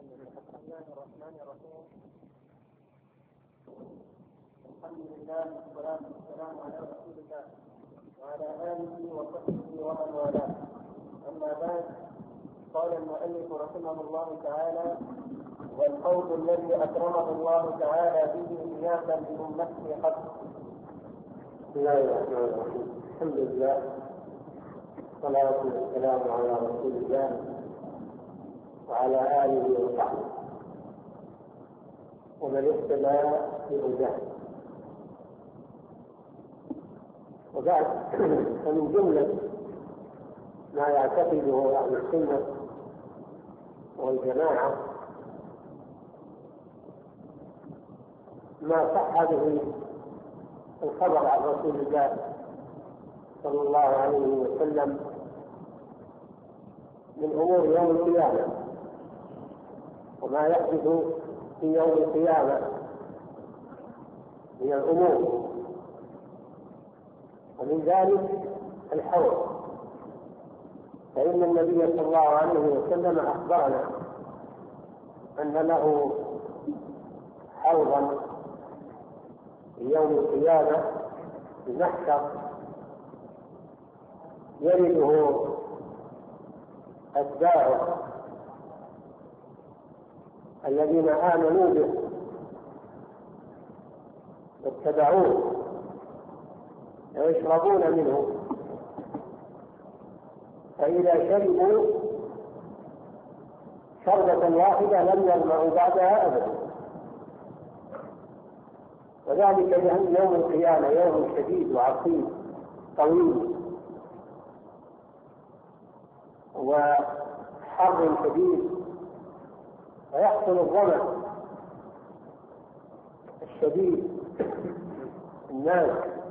بسم الله الرحمن الرحيم. الحمد لله والصلاة والسلام على رسول الله وعلى آله وصحبه ومن والاه. أما بعد، قال المؤلف رحمه الله تعالى: والقول الذي أكرمه الله تعالى به إياكا بأمته حق. بسم الله الرحمن الرحيم. الحمد لله والصلاة والسلام على رسول الله وعلى آله وصحبه ومن اهتدى بهداه. وبعد، فمن جملة ما يعتقده أهل السنة والجماعة ما صح به الخبر عن رسول الله صلى الله عليه وسلم من أمور يوم القيامة وما يحدث في يوم القيامة من الأمور، ومن ذلك الحوض. فإن النبي صلى الله عليه وسلم أخبرنا أن له حوضا في يوم القيامة المحشر يرده أتباعه الذين آمنوا به واتبعوه ويشربون منه، فإذا شربوا شربة واحدة لم يظمأوا بعدها أبدا. وذلك لأن يوم القيامة يوم شديد وعصيب طويل وحر شديد، ويحصل الظمأ الشديد الناس،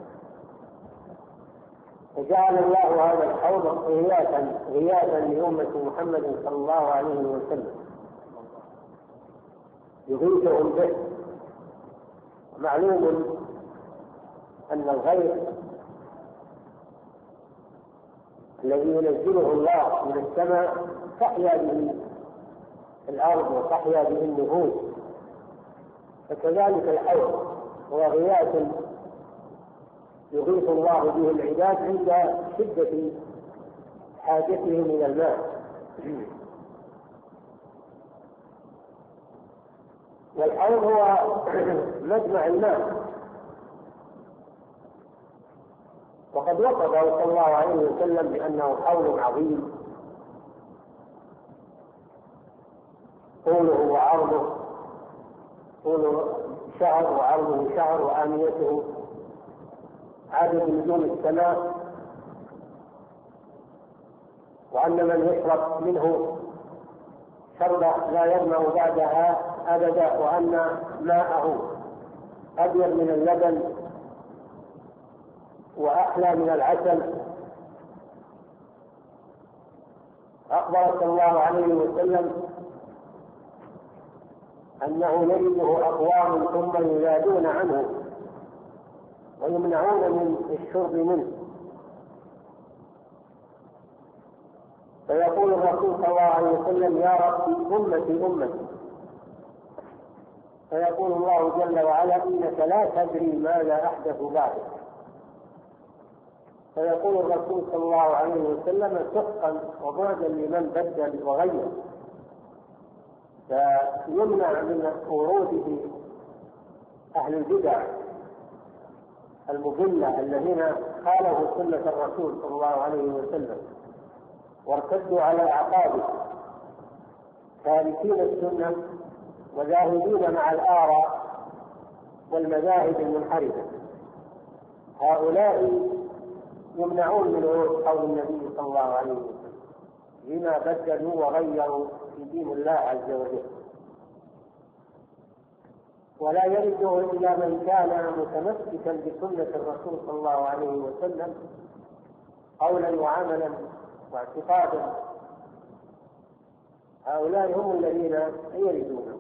فجعل الله هذا الحوض غياثا لأمة محمد صلى الله عليه وسلم يغيثهم به. معلوم أن الغيث الذي ينزله الله من السماء تحيا به الأرض وتحيا به النفوس، فكذلك الحوض هو غياث يغيث الله به العباد عند شدة حاجتهم إلى الماء. والحوض هو مجمع الماء، وقد وصفه صلى الله عليه وسلم بأنه حوض عظيم طوله وعرضه، طوله شهر وعرضه شهر وآنيته عدد نجوم السماء، وأن من يشرب منه شربة لا يظمأ بعدها أبدا، وأن ماءه أبيض من اللبن وأحلى من العسل. أخبر صلى الله عليه وسلم أنه يرده أقوام ثم يزادون عنه ويمنعون من الشرب منه، فيقول الرسول صلى الله عليه وسلم: يا رب أمتي أمتي. فيقول الله جل وعلا: إنك لا تدري ماذا أحدث بعدك. فيقول الرسول صلى الله عليه وسلم: سحقا وبعدا لمن بدل وغير. فيمنع من وروده أهل البدع المضلة الذين خالفوا سنة الرسول صلى الله عليه وسلم وارتدوا على أعقابه، تاركين السنة وذاهبين مع الآراء والمذاهب المنحرفة. هؤلاء يمنعون من ورود قول النبي صلى الله عليه وسلم لما بدلوا وغيروا في دين الله عز وجل، ولا يرده إلا من كان متمسكا بسنة الرسول صلى الله عليه وسلم قولا وعملا واعتقادا. هؤلاء هم الذين يردونه.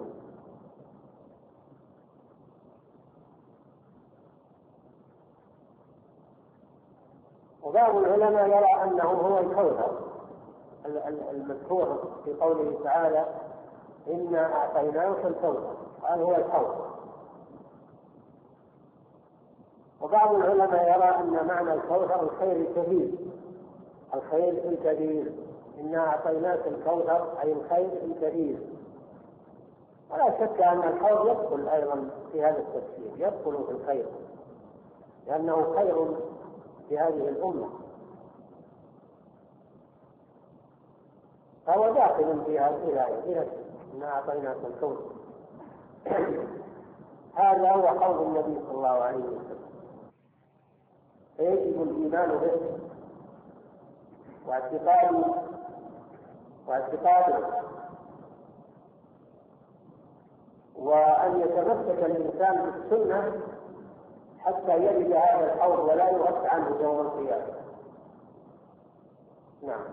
وبعض العلماء يرى أنه هو الكوثر المذكور في قوله تعالى: إنا أعطيناك الكوثر، قال هو الحوض. وبعض العلماء يرى أن معنى الكوثر الخير الكثير، الخير الكثير، إنا أعطيناك الكوثر أي الخير الكثير. ولا شك أن الحوض يدخل أيضا في هذا التفسير، يدخل في الخير، لأنه خير في هذه الأمة، فهو داخل في هذه الآية إنا أعطيناك الكوثر. هذا هو حوض النبي صلى الله عليه وسلم، فيجب الإيمان به واعتقاده، وأن يتمسك الإنسان بالسنة حتى يجد هذا الحوض ولا يرد عنه يوم القيامة. نعم.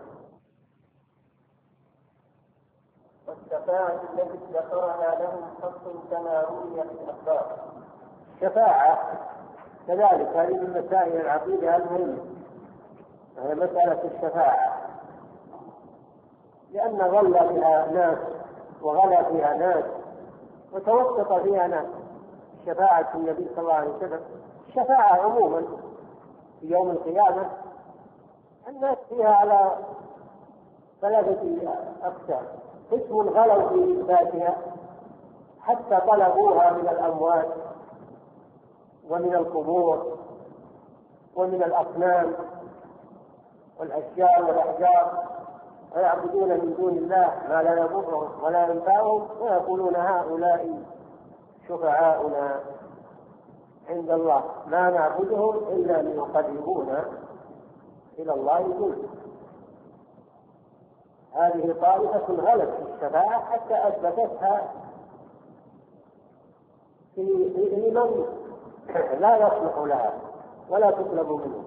والشفاعة التي ذكرها لهم خاص كما روي في الأخبار. الشفاعة كذلك هذه من مسائل العقيدة المهمة، وهي مسألة الشفاعة، لأن ظل بها ناس وغلا فيها ناس وتوسط فيها ناس. شفاعة النبي صلى الله عليه وسلم، الشفاعة عموما في يوم القيامة الناس فيها على 3 أقسام: قسم غلوا في إثباتها حتى طلبوها من الأموات ومن القبور ومن الأصنام والأشجار والأحجار، ويعبدون من دون الله ما لا يضرهم ولا ينفعهم، ويقولون هؤلاء شفعاؤنا عند الله ما نعبدهم إلا ليقربونا إلى الله زلفى. هذه طائفة غلت في الشفاعة حتى أثبتتها في من لا يصلح لها ولا تطلب منه.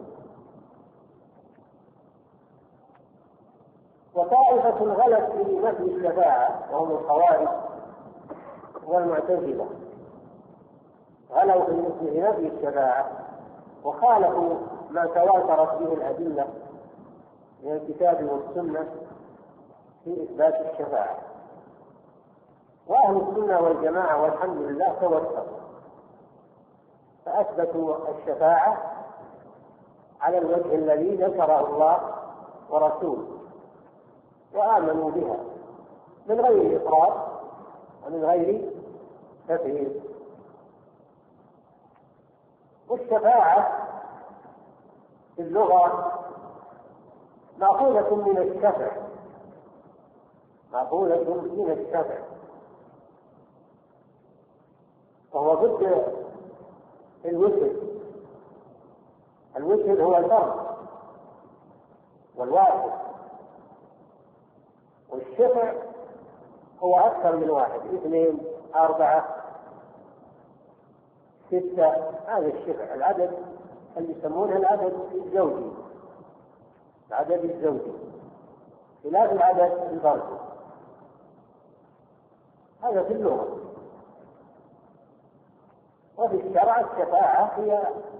وطائفة غلت في نفي الشفاعة وهم الخوارج والمعتزلة، غلوا في نفي الشفاعة وخالفوا ما تواترت به الأدلة من الكتاب والسنة في إثبات الشفاعة. وأهل السنة والجماعة والحمد لله توسطوا فأثبتوا الشفاعة على الوجه الذي ذكره الله ورسوله، وآمنوا بها من غير إفراط ومن غير تفريط. والشفاعة في اللغة مأخوذة من الشفع، مأخوذة من الشفع، وهو ضد الوتر. الوتر هو الفرد والواحد، والشفع هو أكثر من واحد: 2 4 6. هذا الشفع العدد اللي يسمونه العدد الزوجي، العدد الزوجي خلاف العدد الفردي. هذا في اللغة. وفي الشرع الشفاعة هي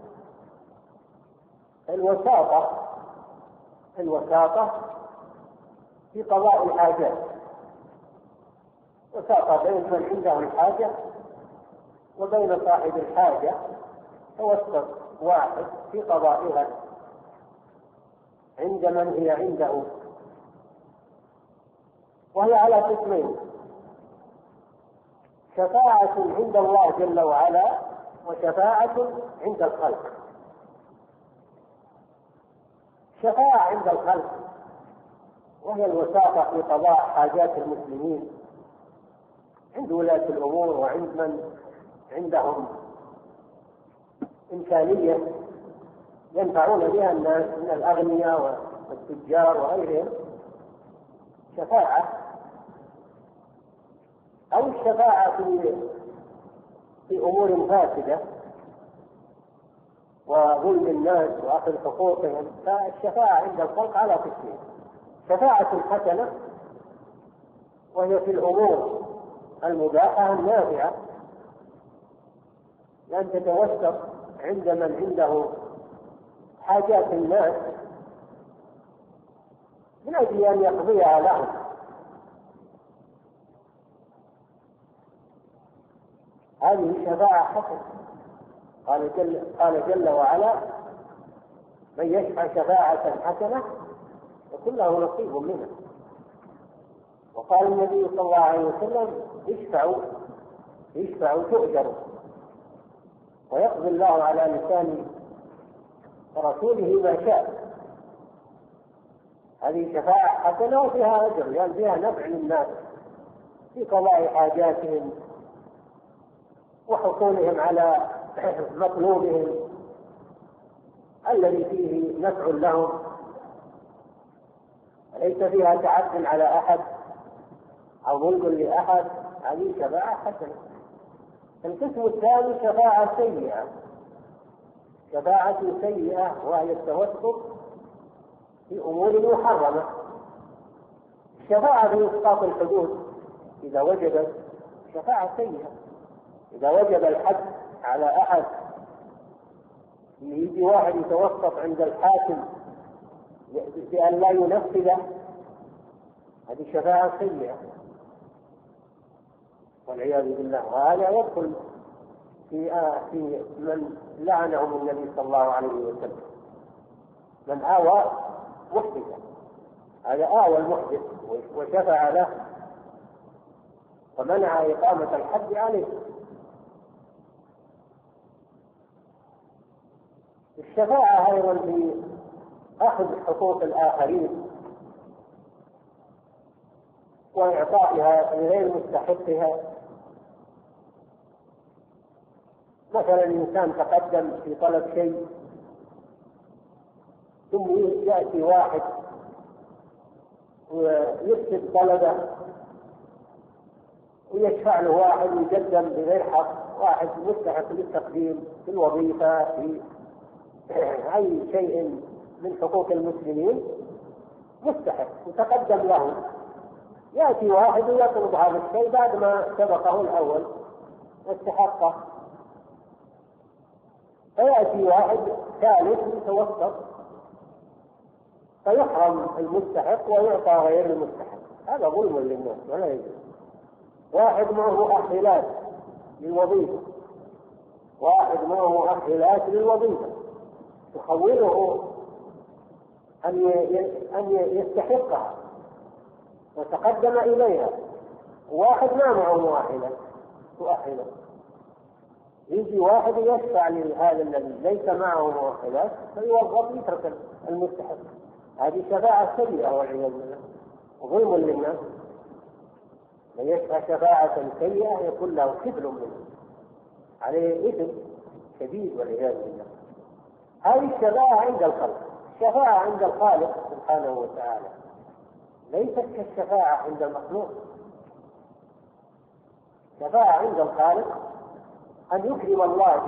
الوساطة في قضاء الحاجات، وساطة بين من عنده الحاجة وبين صاحب الحاجة، توسط واحد في قضائها عند من هي عنده. وهي على قسمين: شفاعة عند الله جل وعلا، وشفاعة عند الخلق. شفاعة عند الخلق وهي الوساطة في قضاء حاجات المسلمين عند ولاة الأمور وعند من عندهم إمكانية ينفعون بها الناس من الأغنياء والتجار وغيرهم. شفاعة. أو الشفاعة في أمور فاسدة وظلم الناس وأخذ حقوقهم، فالشفاعة عند الخلق على قسمين: شفاعة حسنة وهي في الأمور المباحة النافعة، لأن تتوسط عند من عنده حاجات الناس من أجل أن يقضيها لهم. هذه شفاعة حسنة. قال جل وعلا: من يشفع شفاعة حسنة يكون له نصيب منها. وقال النبي صلى الله عليه وسلم: اشفعوا تؤجروا. ويقضي الله على لسان رسوله ما شاء. هذه شفاعة حسنة وفيها أجر، لأن فيها نفع للناس في قضاء حاجاتهم وحصولهم على مطلوبهم الذي فيه نفع لهم، ليس فيها تعد على أحد أو ظلم لأحد. هذه شفاعة حسنة. القسم الثاني شفاعة سيئة. شفاعة سيئة وهي التوسط في أمور محرمة. الشفاعة في إسقاط الحدود إذا وجبت شفاعة سيئة. إذا وجب الحد على أحد، يجي واحد يتوسط عند الحاكم بأن لا ينفذه، هذه شفاعة سيئة والعياذ بالله. وهذا يدخل في من لعنهم النبي صلى الله عليه وسلم، من آوى محدثا. هذا آوى المحدث وشفع له ومنع إقامة الحد عليه. الشفاعة أيضا في أخذ حقوق الآخرين وإعطائها لغير مستحقها. مثلا إنسان تقدم في طلب شيء، ثم يأتي واحد ويكتب طلبه ويشفع له واحد يقدم بغير حق، واحد مستحق للتقديم في الوظيفة في أي شيء من حقوق المسلمين مستحق وتقدم له، يأتي واحد ويطلب هذا الشيء بعد ما سبقه الأول واستحقه، فيأتي واحد ثالث يتوسط فيحرم المستحق ويعطى غير المستحق. هذا ظلم للناس ولا يجوز. واحد معه مؤهلات للوظيفة، تخوله أن يستحقها وتقدم إليها، واحد ما معه مؤهلات، يجي واحد يشفع لهذا الذي ليس معه مؤهلات فيوظف يترك المستحق. هذه شفاعة سيئة والعياذ بالله وظلم للناس. من يشفع شفاعة سيئة يكون له كفل منه، عليه إثم شديد والعياذ بالله. هذه الشفاعة عند الخلق. الشفاعة عند الخالق سبحانه وتعالى ليست كالشفاعة عند المخلوق. الشفاعة عند الخالق أن يكرم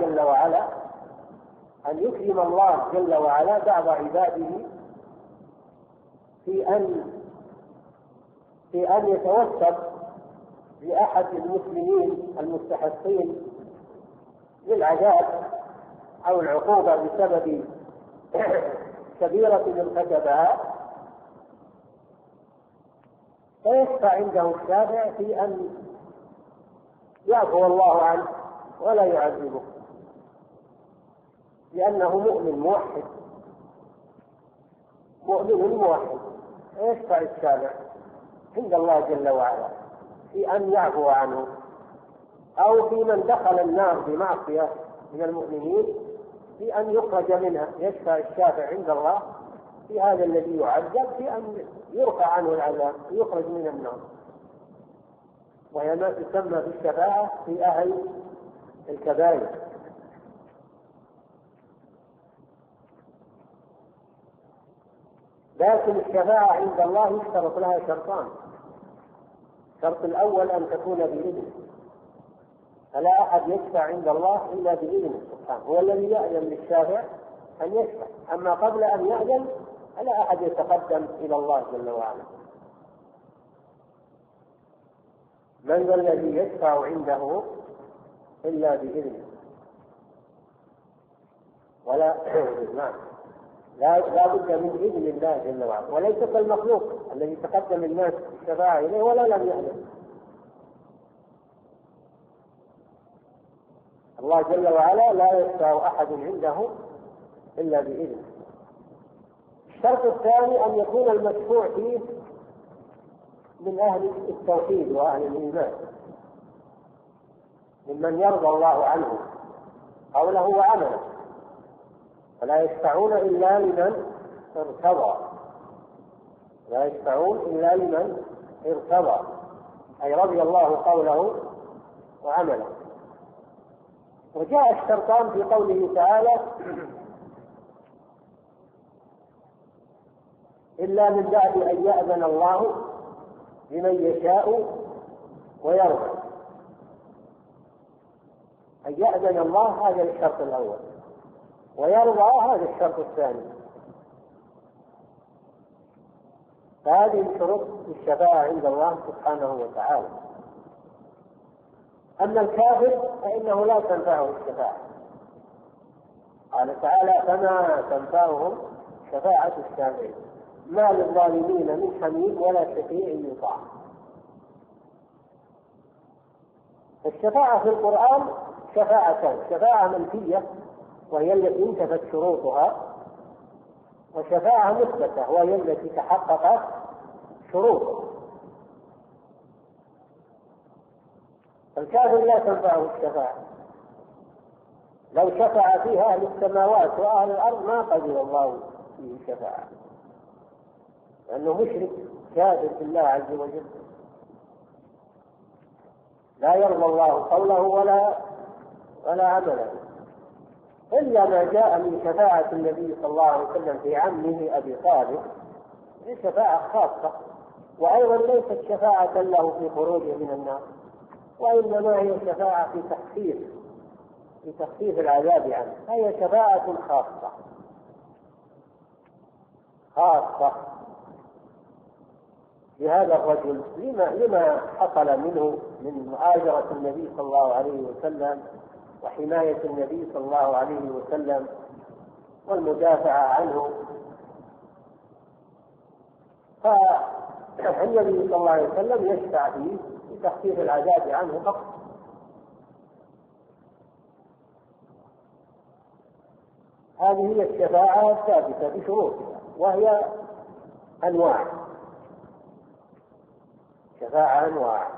الله جل وعلا بعض عباده في أن يتوسط لأحد المسلمين المستحقين للعذاب أو العقوبة بسبب كبيرة ارتكبها، فيشفع عنده الشافع في أن يعفو الله عنه ولا يعذبه، لأنه مؤمن موحد، فيشفع الشافع عند الله جل وعلا في أن يعفو عنه. أو في من دخل النار بمعصية من المؤمنين في أن يخرج منها، يشفع الشافع عند الله في هذا الذي يعذب في أن يرفع عنه العذاب ويخرج من النار. وهي ما تسمى بالشفاعة في أهل الكبائر. لكن الشفاعة عند الله يشترط لها شرطان. الشرط الأول أن تكون بإذنه، فلا أحد يشفع عند الله إلا بإذنه سبحانه، هو الذي يأذن للشافع أن يشفع، أما قبل أن يأذن فلا أحد يتقدم إلى الله جل وعلا. من ذا الذي يشفع عنده إلا بإذنه؟ ولا لا بد من إذن الله جل وعلا، وليس كالمخلوق الذي تقدم الناس بالشفاعة إليه ولا لم يأذن. الله جل وعلا لا يشفع أحد عنده إلا بإذنه. الشرط الثاني أن يكون المشفوع فيه من أهل التوحيد وأهل الإيمان، ممن يرضى الله عنه قوله وعمله، فلا يشفعون إلا لمن ارتضى، لا يشفعون إلا لمن ارتضى، أي رضي الله قوله وعمله. وجاء الشرطان في قوله تعالى إلا من بعد أن يأذن الله لمن يشاء ويرضى. أن يأذن الله هذا الشرط الأول، ويرضى هذا الشرط الثاني. فهذه شروط الشفاعة عند الله سبحانه وتعالى. أما الكافر فإنه لا تنفعه الشفاعة، قال تعالى فما تنفعهم شفاعة الشافعين ما للظالمين من حميم ولا شفيع يطاع. الشفاعة في القرآن شفاعتان: شفاعة منفية وهي التي انتفت شروطها، وشفاعة مثبتة وهي التي تحققت شروطها. الكافر لا تنفعه الشفاعة، لو شفع فيها أهل السماوات وأهل الأرض ما قدر الله فيه شفاعة، لأنه مشرك كافر بالله عز وجل، لا يرضى الله قوله ولا عمله. إلا ما جاء من شفاعة النبي صلى الله عليه وسلم في عمه أبي طالب، هي شفاعة خاصة، وأيضا ليست شفاعة له في خروجه من النار، وإنما هي شفاعة في تخفيف العذاب عنه، هي شفاعة خاصة لهذا الرجل لما حصل منه من مؤازرة النبي صلى الله عليه وسلم وحماية النبي صلى الله عليه وسلم والمدافعة عنه. فالنبي صلى الله عليه وسلم يشفع فيه بتخفيف العذاب عنه فقط. هذه هي الشفاعة الثابتة بشروطها، وهي أنواع، شفاعة أنواع،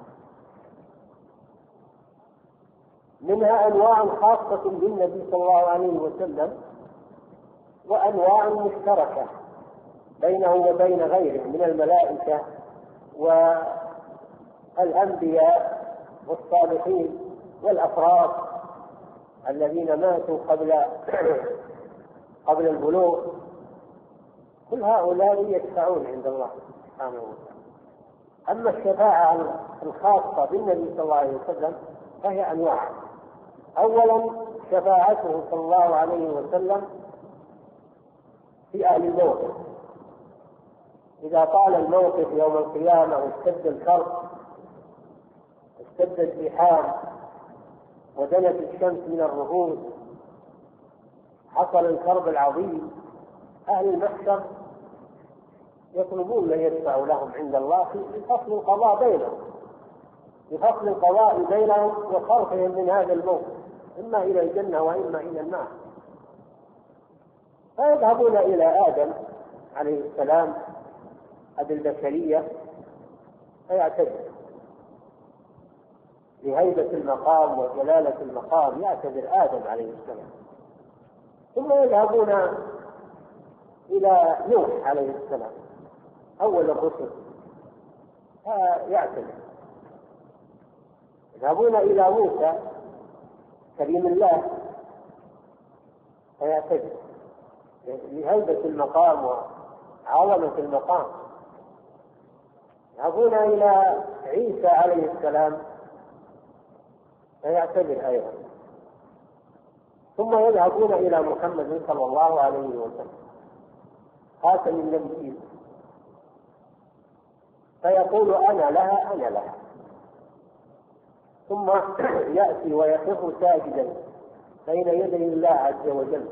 منها أنواع خاصة بالنبي صلى الله عليه وسلم، وأنواع مشتركة بينه وبين غيره من الملائكة والأنبياء والصالحين والأفراد الذين ماتوا قبل البلوغ. كل هؤلاء يشفعون عند الله سبحانه وتعالى. أما الشفاعة الخاصة بالنبي صلى الله عليه وسلم فهي أنواع. أولا شفاعته صلى الله عليه وسلم في أهل الموقف، إذا طال الموقف يوم القيامة واشتد الكرب، اشتد الزحام ودنت الشمس من الرؤوس، حصل الكرب العظيم، أهل المحشر يطلبون من يشفع لهم عند الله في فصل القضاء بينهم، بفصل القضاء بينهم وصرفهم من هذا الموقف إما إلى الجنة وإما إلى النار. فيذهبون إلى آدم عليه السلام أبي البشرية فيعتذر لهيبة المقام وجلالة المقام، يعتذر آدم عليه السلام. ثم يذهبون إلى نوح عليه السلام أول الرسل فيعتذر، يذهبون إلى موسى كريم الله فيعتذر لهيبة المقام وعظمة المقام. يذهبون إلى عيسى عليه السلام فيعتذر أيضا. ثم يذهبون إلى محمد صلى الله عليه وسلم خاتم النبيين فيقول أنا لها. ثم يأتي ويخر ساجدا بين يدي الله عز وجل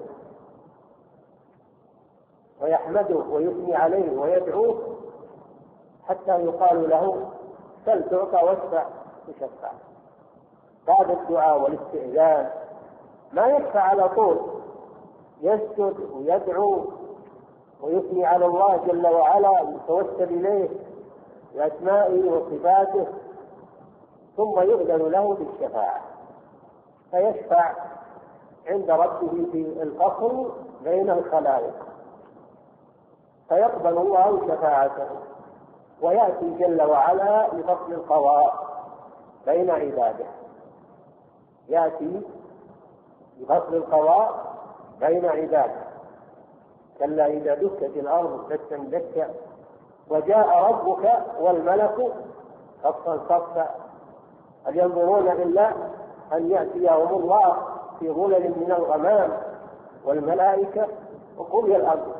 ويحمده ويثني عليه ويدعوه حتى يقال له سل تعطى واشفع تشفع. بعد الدعاء والاستئذان ما يشفع على طول، يسجد ويدعو ويثني على الله جل وعلا ويتوسل إليه بأسمائه وصفاته، ثم يؤذن له بالشفاعة فيشفع عند ربه في الفصل بين الخلائق، فيقبل الله شفاعته ويأتي جل وعلا لفصل القضاء بين عباده، يأتي لفصل القضاء بين عباده. كلا إذا دكت الأرض دكا دكا وجاء ربك والملك صفا صفا هل ينظرون إلا أن يأتيهم الله في ظلل من الغمام والملائكة وقضي الأمر.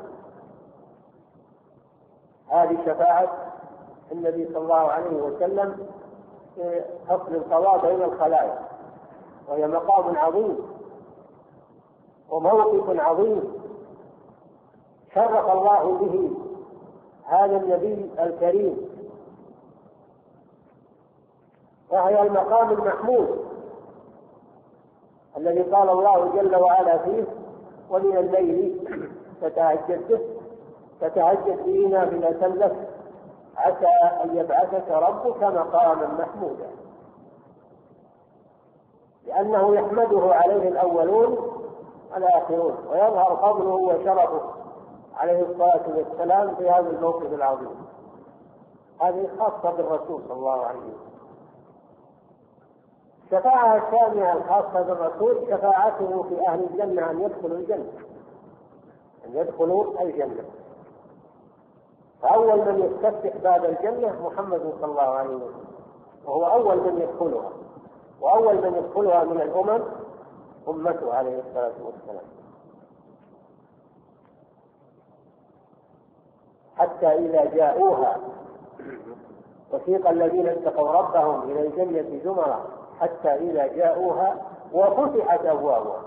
هذه شفاعة النبي صلى الله عليه وسلم في فصل القضاء بين الخلائق، وهي مقام عظيم وموقف عظيم شرف الله به هذا النبي الكريم، وهي المقام المحمود الذي قال الله جل وعلا فيه ومن الليل فتهجد به نافلة لك عسى أن يبعثك ربك مقاما محمودا، لأنه يحمده عليه الأولون والآخرون ويظهر فضله وشرفه عليه الصلاة والسلام في هذا الموقف العظيم. هذه خاصة بالرسول صلى الله عليه وسلم. الشفاعة الثانية الخاصة بالرسول شفاعته في أهل الجنة أن يدخلوا الجنة، أن يدخلوا الجنة. فأول من يستفتح باب الجنة محمد صلى الله عليه وسلم، وهو أول من يدخلها، وأول من يدخلها من الأمم أمته عليه الصلاة والسلام. حتى إذا جاءوها وسيق الذين اتقوا ربهم إلى الجنة زمرا حتى إذا جاءوها وفتحت أبوابها.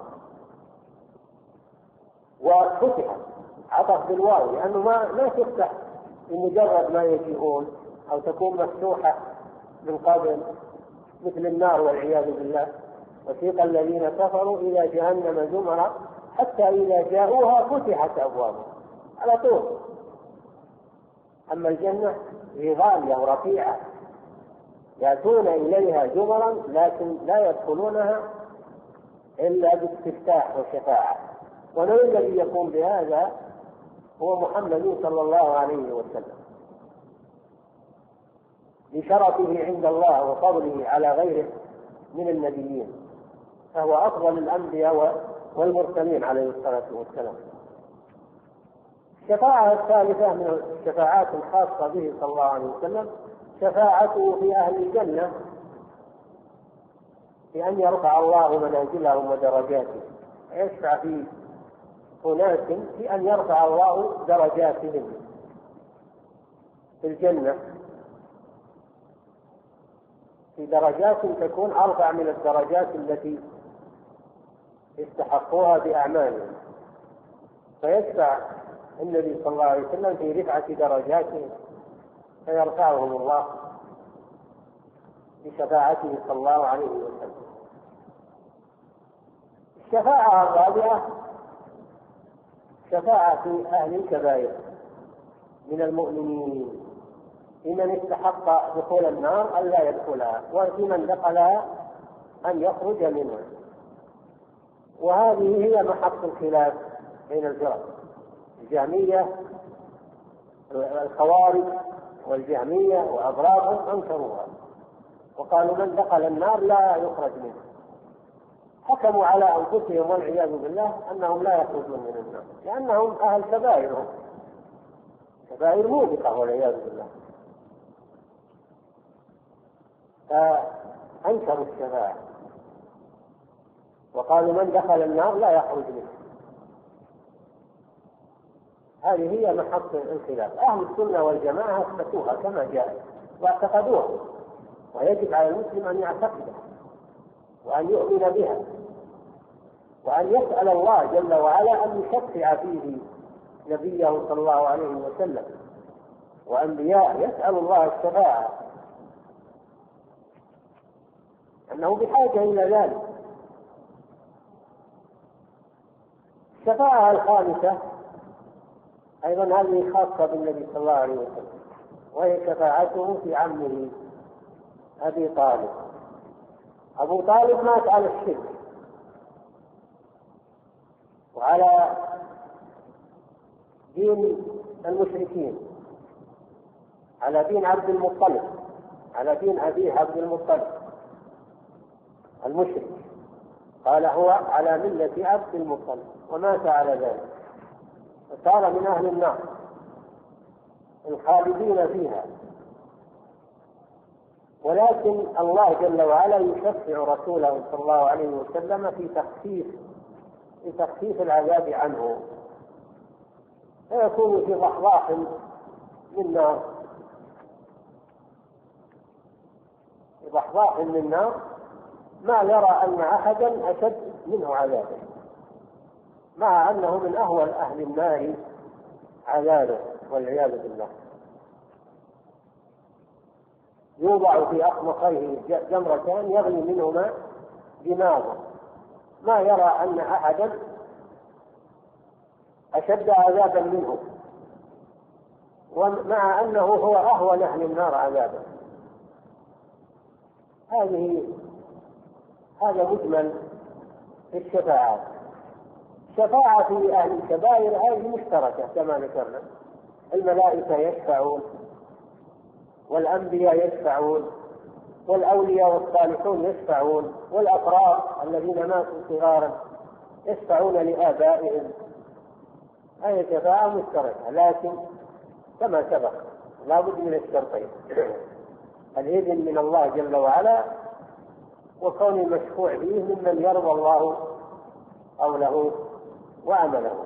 وفتحت عطف بالواو لأنه ما تفتح بمجرد ما يجيئون أو تكون مفتوحة من قبل مثل النار والعياذ بالله. وسيق الذين كفروا إلى جهنم زمرا حتى إذا جاءوها فتحت أبوابها على طول. أما الجنة هي غالية ورفيعة يأتون إليها زمرا لكن لا يدخلونها إلا باستفتاح وشفاعة، ومن الذي يقوم بهذا هو محمد صلى الله عليه وسلم لشرفه عند الله وفضله على غيره من النبيين، فهو أفضل الأنبياء والمرسلين عليه الصلاة والسلام. الشفاعة الثالثة من الشفاعات الخاصة به صلى الله عليه وسلم شفاعته في أهل الجنة بأن يرفع الله منازلهم ودرجاتهم، يشفع في أناس بأن يرفع الله درجاتهم في الجنة في درجات تكون أرفع من الدرجات التي استحقوها بأعمالهم، فيشفع النبي صلى الله عليه وسلم في رفعة درجاتهم فيرفعهم الله بشفاعته صلى الله عليه وسلم. الشفاعة الرابعة شفاعة أهل الكبائر من المؤمنين لمن استحق دخول النار أن لا يدخلها، وفي من دخلها أن يخرج منها. وهذه هي محط الخلاف بين الفرق، الجهمية الخوارج والجهمية وأضرابهم أنكروها وقالوا من دخل النار لا يخرج منها، حكموا على أنفسهم والعياذ بالله أنهم لا يخرجون من النار لأنهم أهل كبائرهم كبائر موبقة والعياذ بالله، فأنكروا الشفاعة وقالوا من دخل النار لا يخرج منها. هذه هي محط الخلاف. أهل السنة والجماعة أثبتوها كما جاءت واعتقدوها، ويجب على المسلم أن يعتقدها وأن يؤمن بها وأن يسأل الله جل وعلا أن يشفع فيه نبيه صلى الله عليه وسلم وأنبياء، يسأل الله الشفاعة أنه بحاجة إلى ذلك. الشفاعة الخامسة أيضا هذه خاصة بالنبي صلى الله عليه وسلم، وهي شفاعته في عمه أبي طالب. أبو طالب مات على الشرك وعلى دين المشركين، على دين عبد المطلب، على دين أبيه عبد المطلب المشرك، قال هو على ملة عبد المطلب، ومات على ذلك وصار من أهل النار الخالدين فيها. ولكن الله جل وعلا يشفع رسوله صلى الله عليه وسلم في تخفيف العذاب عنه، فيكون في ضحضاح من نار، في ضحضاح من نار ما يرى أن أحدا أشد منه عذابا، مع أنه من أهون أهل النار عذابا والعياذ بالله. يوضع في أخمقيه جمرتان يغلي منهما دماغه، ما يرى أن أحدا أشد عذابا منه، ومع أنه هو أهون أهل النار عذابا. هذا مجمل في الشفاعات. الشفاعة في أهل الكبائر هذه مشتركة كما ذكرنا، الملائكة يشفعون، والأنبياء يشفعون، والأولياء والصالحون يشفعون، والأبرار الذين ماتوا صغارا يشفعون لآبائهم. هذه شفاعة مشتركة، لكن كما سبق لا بد من الشرطين: الإذن من الله جل وعلا، وكون المشفوع فيه ممن يرضى الله قوله وعمله.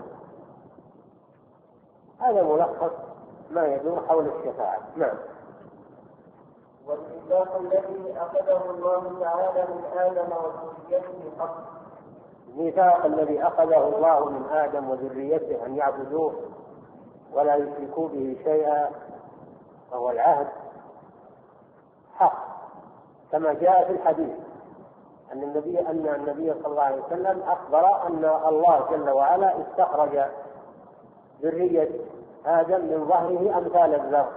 هذا ملخص ما يدور حول الشفاعة. نعم. والميثاق الذي أخذه الله تعالى من آدم وذريته حق. الميثاق الذي أخذه الله من آدم وذريته أن يعبدوه ولا يشركوا به شيئا، فهو العهد حق، كما جاء في الحديث أن النبي صلى الله عليه وسلم أخبر أن الله جل وعلا استخرج ذرية آدم من ظهره أمثال الذر،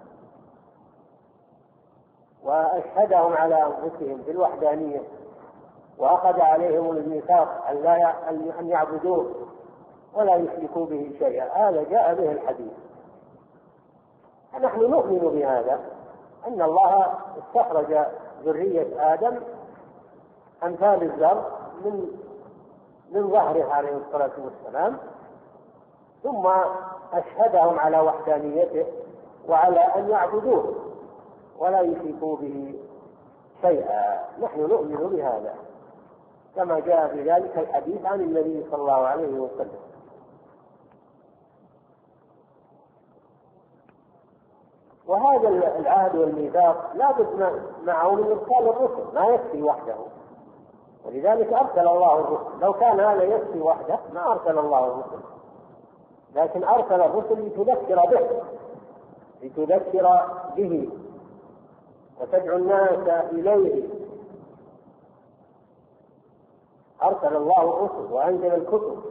وأشهدهم على أنفسهم بالوحدانية، وأخذ عليهم الميثاق أن يعبدوه ولا يشركوا به شيئا. هذا جاء به الحديث. نحن نؤمن بهذا، أن الله استخرج ذرية آدم أمثال الذر من ظهره عليه الصلاة والسلام، ثم أشهدهم على وحدانيته وعلى أن يعبدوه ولا يشركوا به شيئا. نحن نؤمن بهذا كما جاء بذلك الحديث عن النبي صلى الله عليه وسلم. وهذا العهد والميثاق لا بد معه من إرسال الرسل، ما يكفي وحده، ولذلك أرسل الله الرسل. لو كان هذا يكفي وحده ما أرسل الله الرسل، لكن أرسل الرسل لتذكر به وتدعو الناس إليه. أرسل الله الرسل وأنزل الكتب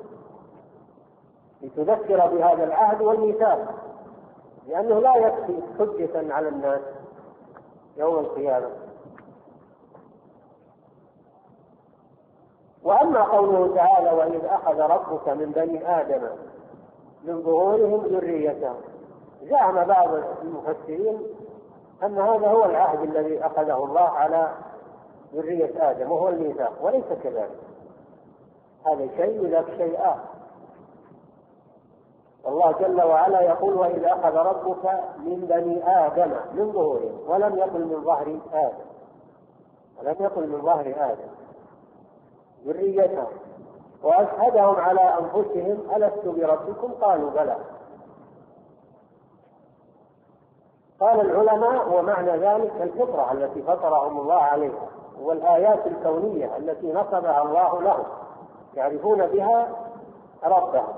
لتذكر بهذا العهد والميثاق، لأنه لا يكفي حجة على الناس يوم القيامة. وأما قوله تعالى: وإذ أخذ ربك من بني آدم من ظهورهم ذريتهم، زعم بعض المفسرين أن هذا هو العهد الذي أخذه الله على ذرية آدم وهو الميثاق، وليس كذلك. هذا شيء وذاك شيء آخر. الله جل وعلا يقول: وإذ أخذ ربك من بني آدم من ظهورهم، ولم يقل من ظهر آدم، ولم يقل من ظهر آدم، ذريتهم، وأشهدهم على أنفسهم ألست بربكم؟ قالوا بلى. قال العلماء: ومعنى ذلك الفطرة التي فطرهم الله عليها، والآيات الكونية التي نصبها الله لهم يعرفون بها ربهم.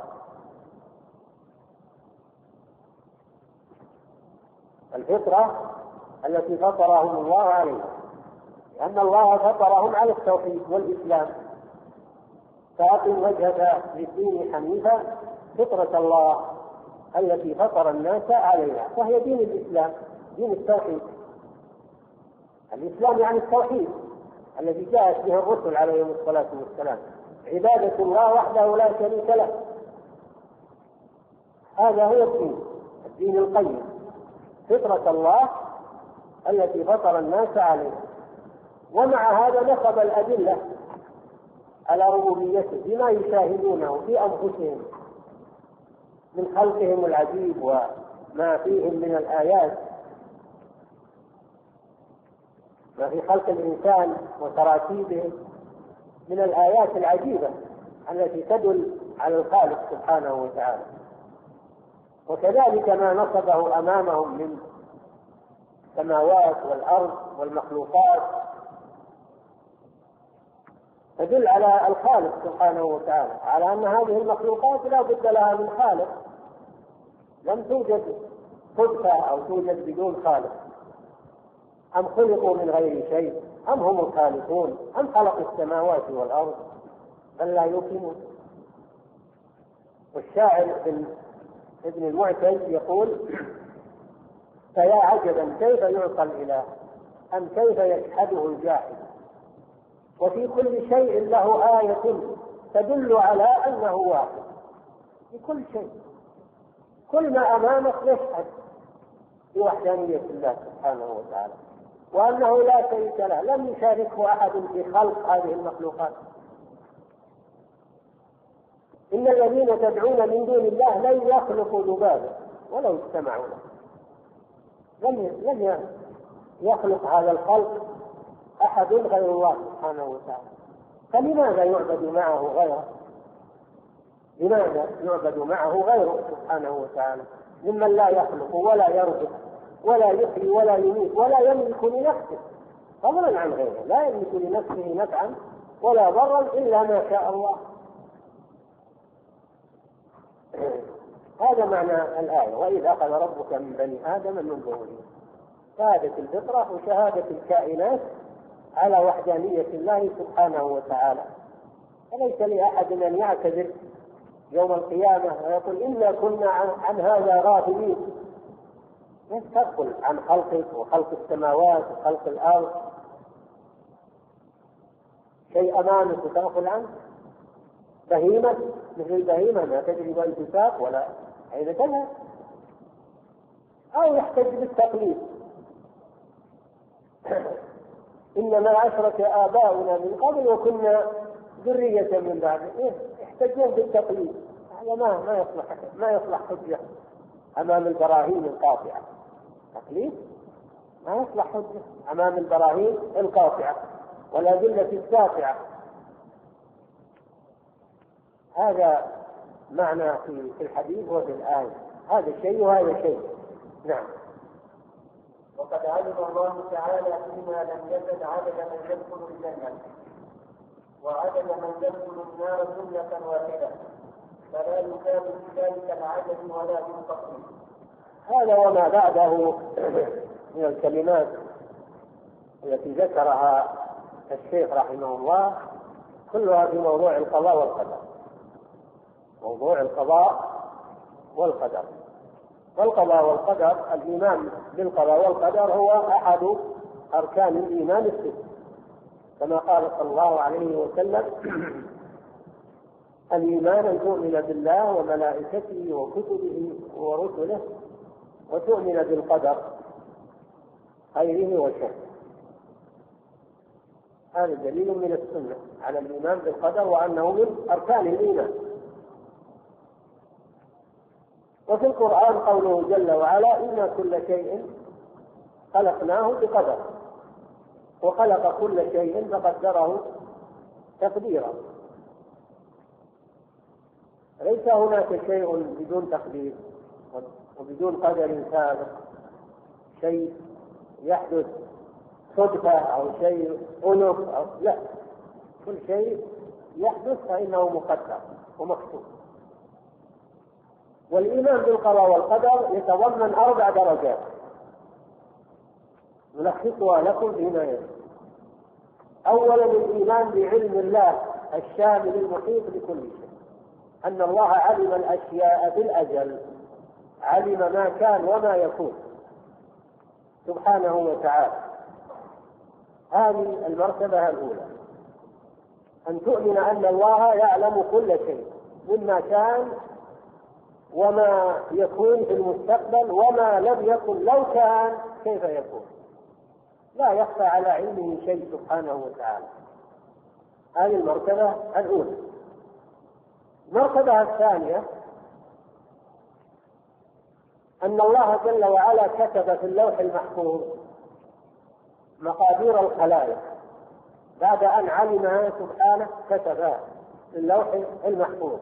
الفطرة التي فطرهم الله عليها أن الله فطرهم على التوحيد والإسلام. فأقم وجهك للدين حنيفا فطرة الله التي فطر الناس عليها، وهي دين الإسلام، دين التوحيد. الإسلام يعني التوحيد الذي جاءت به الرسل عليهم الصلاة والسلام، عبادة الله وحده لا شريك له. هذا هو الدين القيم، فطرة الله التي فطر الناس عليها. ومع هذا نصب الأدلة على ربوبيته بما يشاهدونه في أنفسهم من خلقهم العجيب وما فيهم من الآيات، ما في خلق الإنسان وتراكيبه من الآيات العجيبة التي تدل على الخالق سبحانه وتعالى. وكذلك ما نصبه أمامهم من السماوات والأرض والمخلوقات تدل على الخالق سبحانه وتعالى، على أن هذه المخلوقات لا بد لها من خالق، لم توجد صدفة أو توجد بدون خالق. أم خلقوا من غير شيء أم هم الخالقون أم خلقوا السماوات والأرض بل لا يوقنون. والشاعر ابن المعتز يقول: فيا عجبا كيف يعطى الإله أم كيف يشهده الجاحد، وفي كل شيء له آية تدل على أنه واحد. في كل شيء، كل ما أمامك يشهد بوحدانية الله سبحانه وتعالى وأنه لا شريك له، لم يشاركه أحد في خلق هذه المخلوقات. إن الذين تدعون من دون الله لن يخلقوا ذبابا ولو اجتمعوا له. لم يخلق هذا الخلق أحد غير الله سبحانه وتعالى، فلماذا يعبد معه غيره؟ لماذا يعبد معه غيره سبحانه وتعالى ممن لا يخلق ولا يرزق ولا يحيي ولا يميت ولا يملك لنفسه، فضلا عن غيره، لا يملك لنفسه نفعا ولا ضرا إلا ما شاء الله. هذا معنى الآية: وإذ أخذ ربك من بني آدم من ظهورهم. شهادة الفطرة وشهادة الكائنات على وحدانية الله سبحانه وتعالى. فليس لأحد أن يعتذر يوم القيامة ويقول: إنا كنا عن هذا غافلين. تغفل عن خلقك وخلق السماوات وخلق الأرض، شيء أمامك وتغفل عنه. بهيمة مثل البهيمة ما تدري وين تساق ولا أين تذهب، أو يحتج بالتقليد: إنما أشرك آباؤنا من قبل وكنا ذرية من بعد. يحتجون بالتقليد. هذا ما يصلح حجة أمام البراهين القاطعة. تقليد ما يصلح حجة أمام البراهين القاطعة والأدلة الساطعة. هذا معنى في الحديث وفي الآية، هذا شيء وهذا شيء. نعم. وقد علم الله تعالى فيما لم يزد عدد من يدخل الجنة وعدد من يدخل النار جملة واحدة، فلا يكاد في ذلك العدد ولا بالتقليد. هذا وما بعده من الكلمات التي ذكرها الشيخ رحمه الله كلها في موضوع القضاء والقدر. موضوع القضاء والقدر. والقضاء والقدر، الإيمان بالقضاء والقدر هو أحد أركان الإيمان الست، كما قال صلى الله عليه وسلم: الإيمان أن تؤمن بالله وملائكته وكتبه ورسله وتؤمن بالقدر خيره وشره. هذا دليل من السنة على الإيمان بالقدر وأنه من أركان الإيمان. وفي القرآن قوله جل وعلا: إن كل شيء خلقناه بقدر، وخلق كل شيء فقدره تقديرا. ليس هناك شيء بدون تقدير وبدون قدر سابق، شيء يحدث صدفة أو شيء ألف أو لا، كل شيء يحدث فإنه مقدر ومكتوب. والإيمان بالقضاء والقدر يتضمن 4 درجات نلخصها لكم فيما يلي. أولا الإيمان بعلم الله الشامل المحيط بكل شيء، أن الله علم الأشياء بالأزل، علم ما كان وما يكون سبحانه وتعالى. هذه المرتبة الأولى، أن تؤمن أن الله يعلم كل شيء مما كان وما يكون في المستقبل وما لم يكن لو كان كيف يكون، لا يخفى على علمه شيء سبحانه وتعالى. هذه المرتبة الأولى. المرتبة الثانية أن الله جل وعلا كتب في اللوح المحفوظ مقادير الخلائق، بعد أن علمها سبحانه كتبها في اللوح المحفوظ،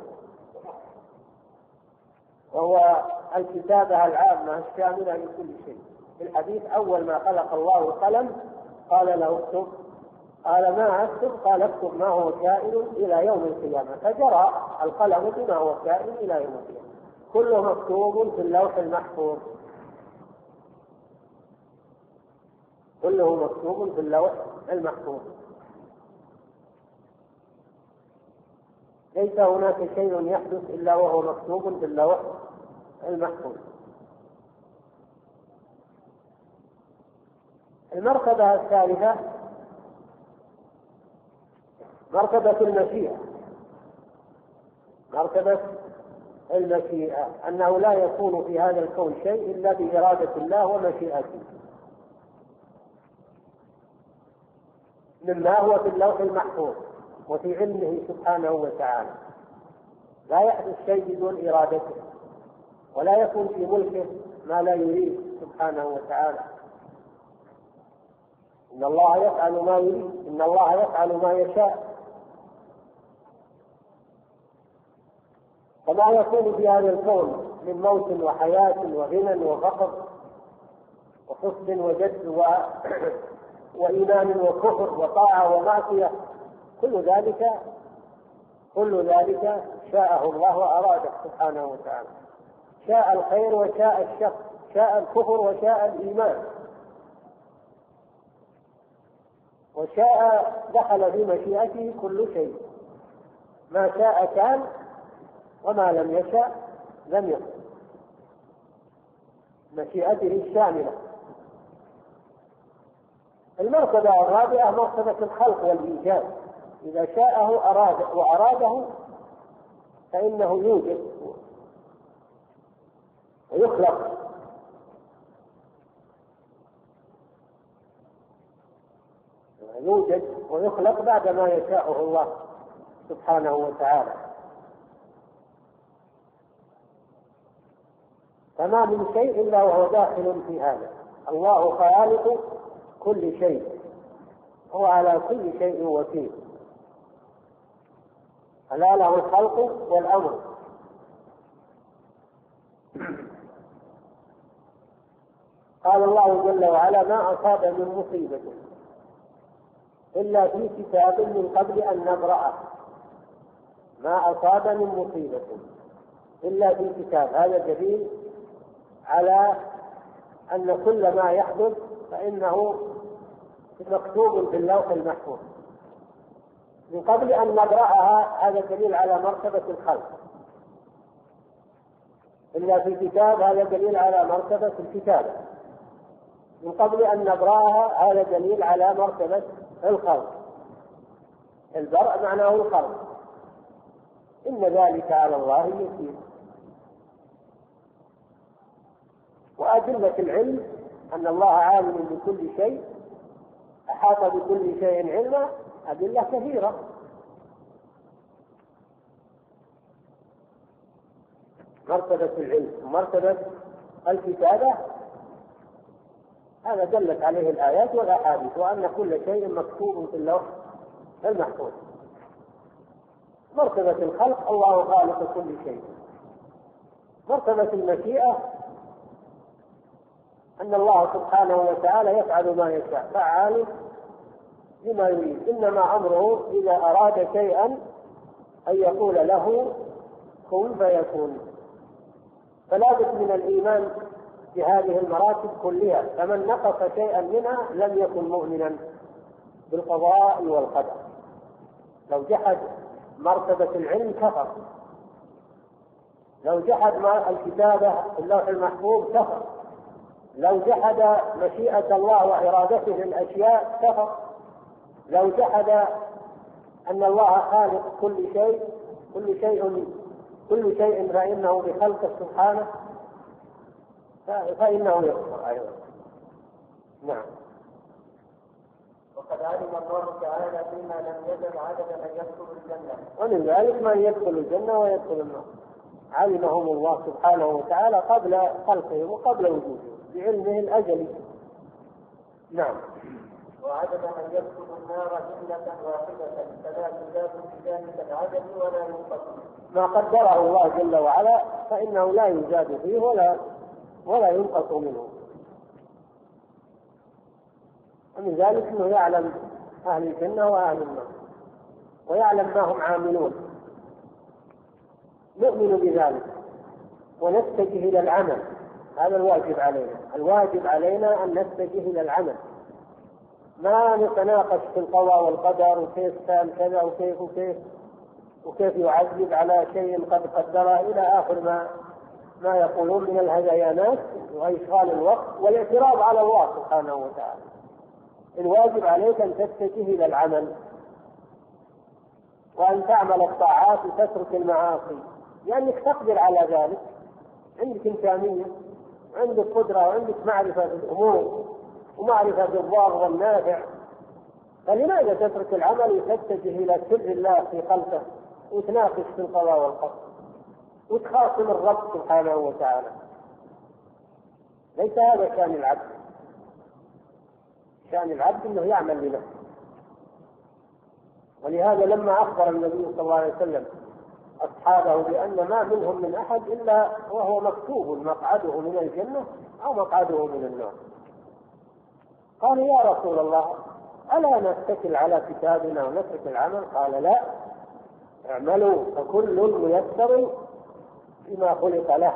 وهو الكتابة العامة الشاملة لكل شيء. في الحديث أول ما خلق الله القلم قال له اكتب، قال ما أكتب؟ قال اكتب ما هو كائن إلى يوم القيامة، فجرى القلم بما هو كائن إلى يوم القيامة، كله مكتوب في اللوح المحفوظ، كله مكتوب في اللوح المحفوظ. ليس هناك شيء يحدث إلا وهو مكتوب في اللوح المحفوظ. المرتبة الثالثة مرتبة المشيئة. مرتبة المشيئة أنه لا يكون في هذا الكون شيء إلا بإرادة الله ومشيئته، مما هو في اللوح المحفوظ وفي علمه سبحانه وتعالى. لا يحدث شيء بدون إرادته، ولا يكون في ملكه ما لا يريد سبحانه وتعالى. إن الله يفعل ما يريد، إن الله يفعل ما يشاء. فما يكون في هذا الكون من موت وحياة وغنى وفقر وحسن وجد وإيمان وكفر وطاعة ومعصية، كل ذلك شاءه الله وأراده سبحانه وتعالى. شاء الخير وشاء الشر، شاء الكفر وشاء الإيمان، وشاء دخل في مشيئته كل شيء. ما شاء كان وما لم يشاء لم يكن، مشيئته الشاملة. المرتبة الرابعة مرتبة الخلق والإيجاد. إذا شاءه أراد وأراده فإنه يوجد ويخلق. يوجد ويخلق بعد ما يشاءه الله سبحانه وتعالى. فما من شيء إلا وهو داخل في هذا. الله خالق كل شيء، هو على كل شيء وكيل، ألا له الخلق والأمر. قال الله جل وعلا ما أصاب من مصيبة إلا في كتاب من قبل أن نبرأه. ما أصاب من مصيبة إلا في كتاب، هذا دليل على أن كل ما يحدث فإنه مكتوب في اللوح المحفوظ من قبل أن نبرأها. هذا دليل على مرتبة الخلق. إلا في كتاب، هذا دليل على مرتبة الكتابة. من قبل أن نبرأها، هذا دليل على مرتبة الخلق. البرء معناه الخلق. إن ذلك على الله يسير. وأدلة العلم أن الله عالم بكل شيء، أحاط بكل شيء علما، أدلة كثيرة. مرتبة العلم ومرتبة الكتابة هذا دلت عليه الآيات والأحاديث، وأن كل شيء مكتوب في اللوح المحفوظ. مرتبة الخلق الله خالق كل شيء. مرتبة المشيئة أن الله سبحانه وتعالى يفعل ما يشاء، فعال لما يريد. إنما أمره إذا أراد شيئا أن يقول له كن فيكون. فلا بد من الإيمان بهذه المراتب كلها، فمن نقص شيئا منها لم يكن مؤمنا بالقضاء والقدر. لو جحد مرتبة العلم كفر، لو جحد الكتابة في اللوح المحفوظ كفر، لو جحد مشيئة الله وإرادته للأشياء كفر، لو جحد أن الله خالق كل شيء فإنه بخلقه سبحانه فإنه يكفر أيضا. نعم. وقد علم الله تعالى فيما لم يزل عدد من يدخل الجنة، ومن ذلك من يدخل الجنة ويدخل النار، علمهم الله سبحانه وتعالى قبل خلقهم وقبل وجودهم بعلمه الأزلي. نعم. وعدد من يدخل النار جملة واحدة فلا تزاد في ذلك العدد ولا ينقص. ما قدره الله جل وعلا فإنه لا يزاد فيه ولا ينقص منه. ومن ذلك أنه يعلم أهل الجنة وأهل النار ويعلم ما هم عاملون، نؤمن بذلك ونتجه إلى العمل. هذا الواجب علينا. الواجب علينا أن نتجه إلى العمل، ما نتناقش في القضاء والقدر وكيف كان كذا وكيف يعذب على شيء قد قدره إلى آخر ما يقولون من الهذيانات وإشغال الوقت والاعتراض على الله سبحانه وتعالى. الواجب عليك أن تتجه إلى العمل وأن تعمل الطاعات وتترك المعاصي، لأنك تقدر على ذلك، عندك إمكانية وعندك قدرة وعندك معرفة بالأمور ومعرفة بالضار والنافع، فلماذا تترك العمل وتتجه إلى سر الله في خلقه وتناقش في القضاء والقدر وتخاصم الرب سبحانه وتعالى؟ ليس هذا شأن العبد. شأن العبد أنه يعمل لنفسه. ولهذا لما أخبر النبي صلى الله عليه وسلم أصحابه بأن ما منهم من أحد إلا وهو مكتوب مقعده من الجنة أو مقعده من النار، قال يا رسول الله ألا نتكل على كتابنا ونترك العمل؟ قال لا، اعملوا فكل ميسر فيما خلق له.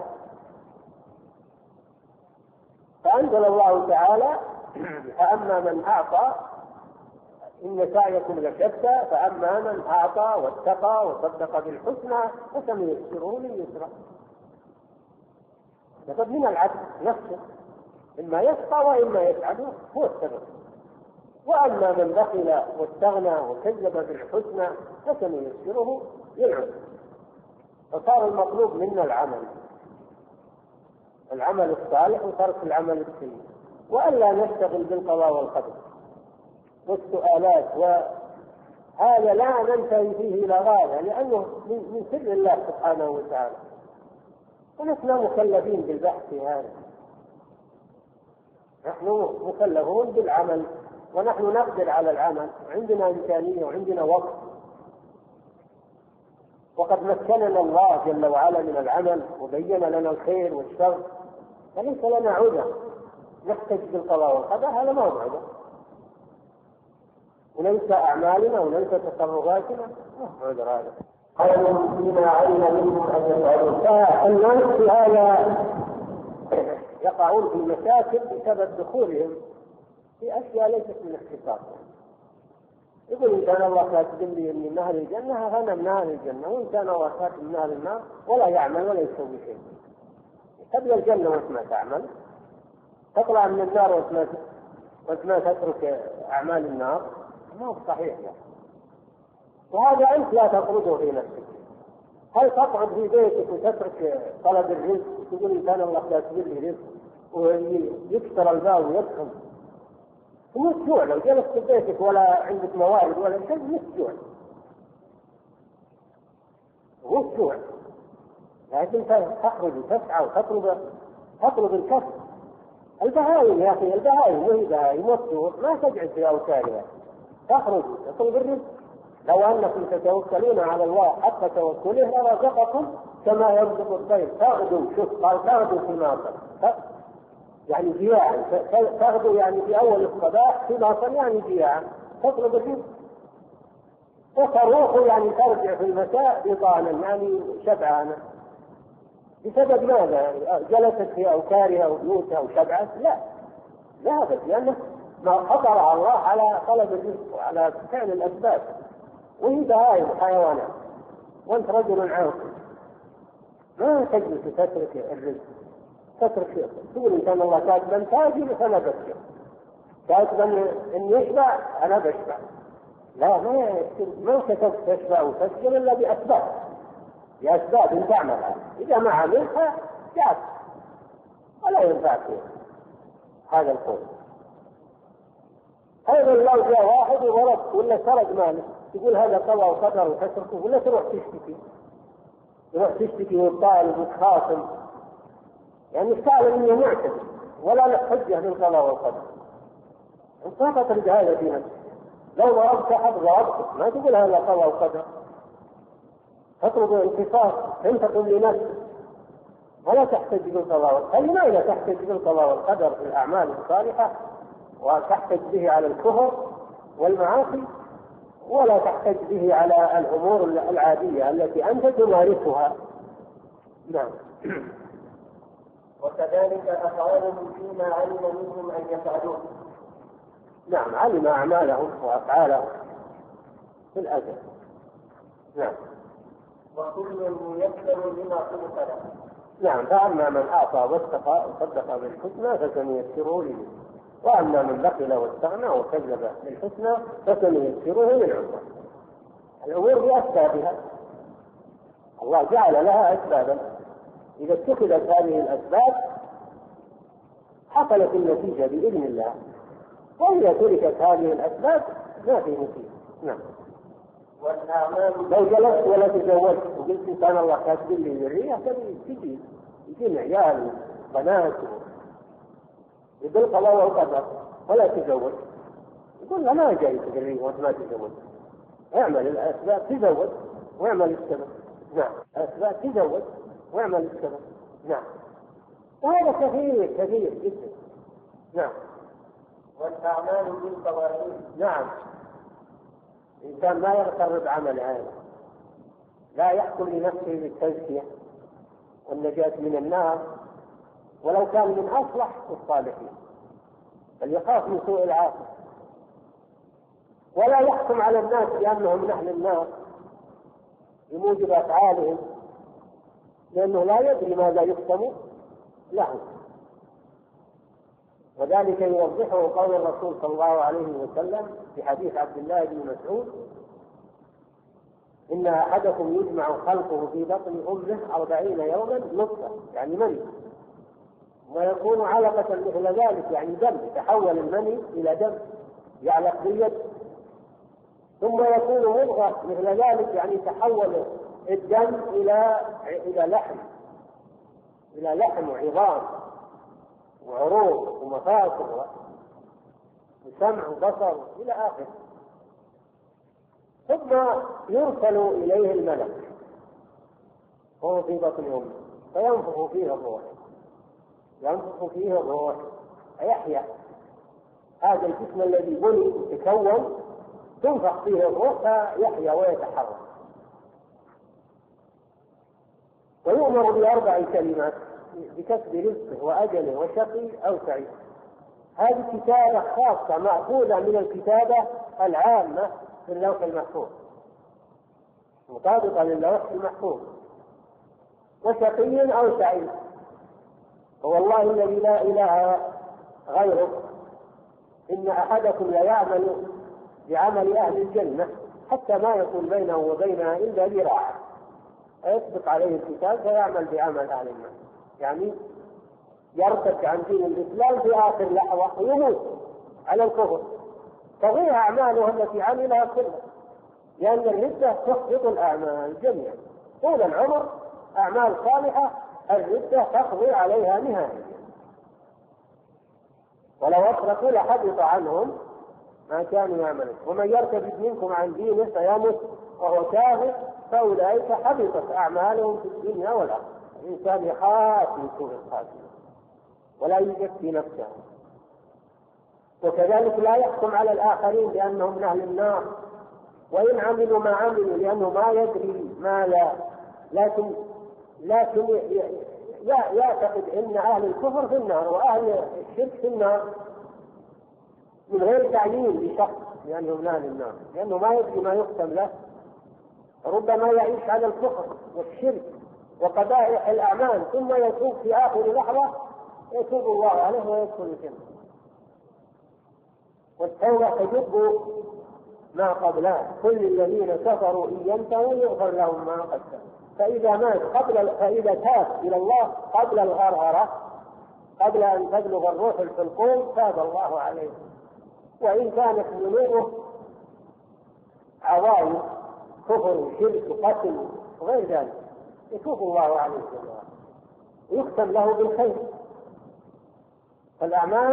فأنزل الله تعالى فأما من أعطى إن سعيكم لشتى فأما من أعطى واتقى وصدق بالحسنى فسنيسره لليسرى. لقد من العبد نفسه إما يشقى وإما يسعد، هو السبب. وأما من بخل واستغنى وكذب بالحسنى فسنيسره للعسرى. فصار المطلوب منا العمل الصالح وترك العمل السيء، وألا نشتغل بالقضاء والقدر والسؤالات، وهذا لا ننتهي فيه إلى غاية، لأنه من سر الله سبحانه وتعالى، ونحن مكلفين بالبحث في هذا. نحن مكلفون بالعمل ونحن نقدر على العمل، عندنا إمكانية وعندنا وقت، وقد مكننا الله جل وعلا من العمل وبين لنا الخير والشر، فليس لنا عذر نحتج بالقضاء والقدر. هذا ما هو عذر، وننسى أعمالنا وننسى تصرفاتنا، ما هو عذر هذا. قالوا فيما علم منهم أن يفعلوا. فالناس في هذا يقعون في مشاكل بسبب دخولهم في أشياء ليست من اختصاصهم. يقول إن كان الله كاتب لي من أهل الجنة فأنا من أهل الجنة، وإن كان الله كاتب من أهل النار ولا يعمل ولا يسوي شيء. تبقى الجنة وأنت ما تعمل، تطلع من النار وأنت ما تترك أعمال النار، ما هو صحيح يعني. وهذا أنت لا تطرده في نفسك. هل تقعد في بيتك وتترك طلب الرزق وتقول إن كان الله كاتب لي رزق ويكسر الباب ويدخل؟ مسجوع لو جلست في بيتك ولا عندك موارد ولا شيء، مسجوع مسجوع. لكن تخرج وتسعى وتطلب الكسب. البهائم يا أخي، البهائم وهي بهائم والطيور ما تجعل في أوتارها، تخرج تطلب الرزق. لو أنكم تتوكلون على الله حق توكله لرزقكم كما يرزق الطير تغدو. شوف قال تغدو في ماطر، يعني جياعا، تغدو يعني في أول الصباح، في ماطر يعني جياعا تطلب الرزق، وتروح يعني ترجع في المساء بطانا يعني شبعانا. بسبب ماذا؟ جلست في أوكارها وبيوتها وشبعت؟ لا، ذهبت ما فطر الله على طلب الرزق وعلى فعل الأسباب، وهي بهائم حيوانات، وأنت رجل عاقل ما تجلس تترك الرزق، تترك تقول إن كان الله كاتبا تاجر فأنا بشر، كاتبا إن يشبع أنا بشبع. لا، ما كتبت تشبع وتشبع إلا بأسباب تعملها، إذا ما عملتها جاءت ولا ينفع فيها هذا القول. أيضا لو جاء واحد وضرب ولا سرق ماله تقول هذا قضاء وقدر وتتركه، ولا تروح تشتكي والطالب وتخاصم، يعني السائل إنه معتدل ولا له حجة بالقضاء والقدر، أنت ما تطرد هذا في نفسك. لو ضربت أحد ضربتك ما تقول هذا قضاء وقدر، تطلب الانتصار تنتقم لنفسك ولا تحتج بالقضاء والقدر. لماذا تحتج بالقضاء والقدر في الأعمال الصالحة وتحتج به على الكفر والمعاصي، ولا تحتج به على الأمور العادية التي أنت تمارسها؟ نعم. وكذلك أفعالهم فيما علم منهم أن يفعلوه. نعم، علم أعمالهم وأفعالهم في الأزل. نعم. وكل ميسر لما خلق له. نعم، فأما من أعطى واتقى وصدق بالحسنى فسنيسره لليسرى، وأما من بخل واستغنى وكذب بالحسنى فسنيسره للعسرى. الأمور بأسبابها، الله جعل لها أسبابا، إذا اتخذت هذه الأسباب حصلت النتيجة بإذن الله، وإذا تركت هذه الأسباب ما في نتيجة. نعم. لو جلست ولا تزوجت وقلت إن كان الله كاتب لي ذرية يجينا عيال بنات يقول الله وقدر ولا تزوج، يقول لا ما جاي ذرية وأنت ما تزوج، اعمل الأسباب تزوج واعمل السبب. نعم، الأسباب تزوج واعمل السبب. نعم، وهذا كثير جدا. نعم. والأعمال بالقوانين. نعم، الإنسان ما يغتر بعمل هذا، لا يحكم لنفسه بالتزكية والنجاة من النار ولو كان من أصلح الصالحين، بل يخاف من سوء العاقبة، ولا يحكم على الناس بأنهم من أهل النار بموجب أفعالهم، لأنه لا يدري ماذا يختم له. وذلك يوضحه قول الرسول صلى الله عليه وسلم في حديث عبد الله بن مسعود: إن أحدكم يجمع خلقه في بطن أمه 40 يوما نطفة، يعني مني، ويكون علقة مثل ذلك، يعني دم، يتحول المني إلى دم يعلق باليد، ثم يكون مضغة مثل ذلك، يعني يتحول الدم إلى لحم وعظام وعروق ومفاصل وسمع وبصر إلى آخره. ثم يرسل إليه الملك وهو في بطن أمه فينفخ فيه الروح فيحيا هذا الجسم الذي بني يتكون، تنفخ فيه الروح فيحيا ويتحرك. ويؤمر ب4 كلمات: بكسب رزقه وأجله وشقي أو سعيد. هذه كتابة خاصة مأخوذة من الكتابة العامة في اللوح المحفوظ، مطابقة للوح المحفوظ. وشقي أو سعيد، والله الذي لا إله غيره إن أحدكم ليعمل بعمل أهل الجنة حتى ما يكون بينه وبينها إلا ذراع، فيسبق عليه الكتاب فيعمل بعمل أهل النار، يعني يرتد عن دين الإسلام في آخر لحظة ويموت على الكفر، تضيع أعماله التي عملها كلها، لأن الردة تحبط الأعمال جميعا. طول العمر أعمال صالحة الردة تقضي عليها نهائيا، ولو أشركوا لحبط عنهم ما كانوا يعملون. ومن يرتد منكم عن دينه فيمت وهو كافر فأولئك حبطت أعمالهم في الدنيا والآخرة. الإنسان يخاف من سوء الخاتمة ولا يزكي نفسه، وكذلك لا يحكم على الآخرين بأنهم من أهل النار وإن عملوا ما عملوا، لأنه ما يدري ما لا، لكن يعتقد أن أهل الكفر في النار وأهل الشرك في النار، من غير تعيين لشخص لأنه من أهل النار، لأنه ما يدري ما يختم له، ربما يعيش على الكفر والشرك وقبائح الأعمال ثم يتوب في آخر لحظة يتوب الله عليه ويدخل الجنة. والتوبة تجب ما قبلها، كل الذين كفروا إن ينتهوا يغفر لهم ما قد سلف. فإذا تاب إلى الله قبل الغرغرة، قبل أن تبلغ الروح الحلقوم، تاب الله عليه. وإن كانت ذنوبه عظائم كفر وشرك وقتل وغير ذلك يتوب الله عليه ويختم له بالخير. فالأعمال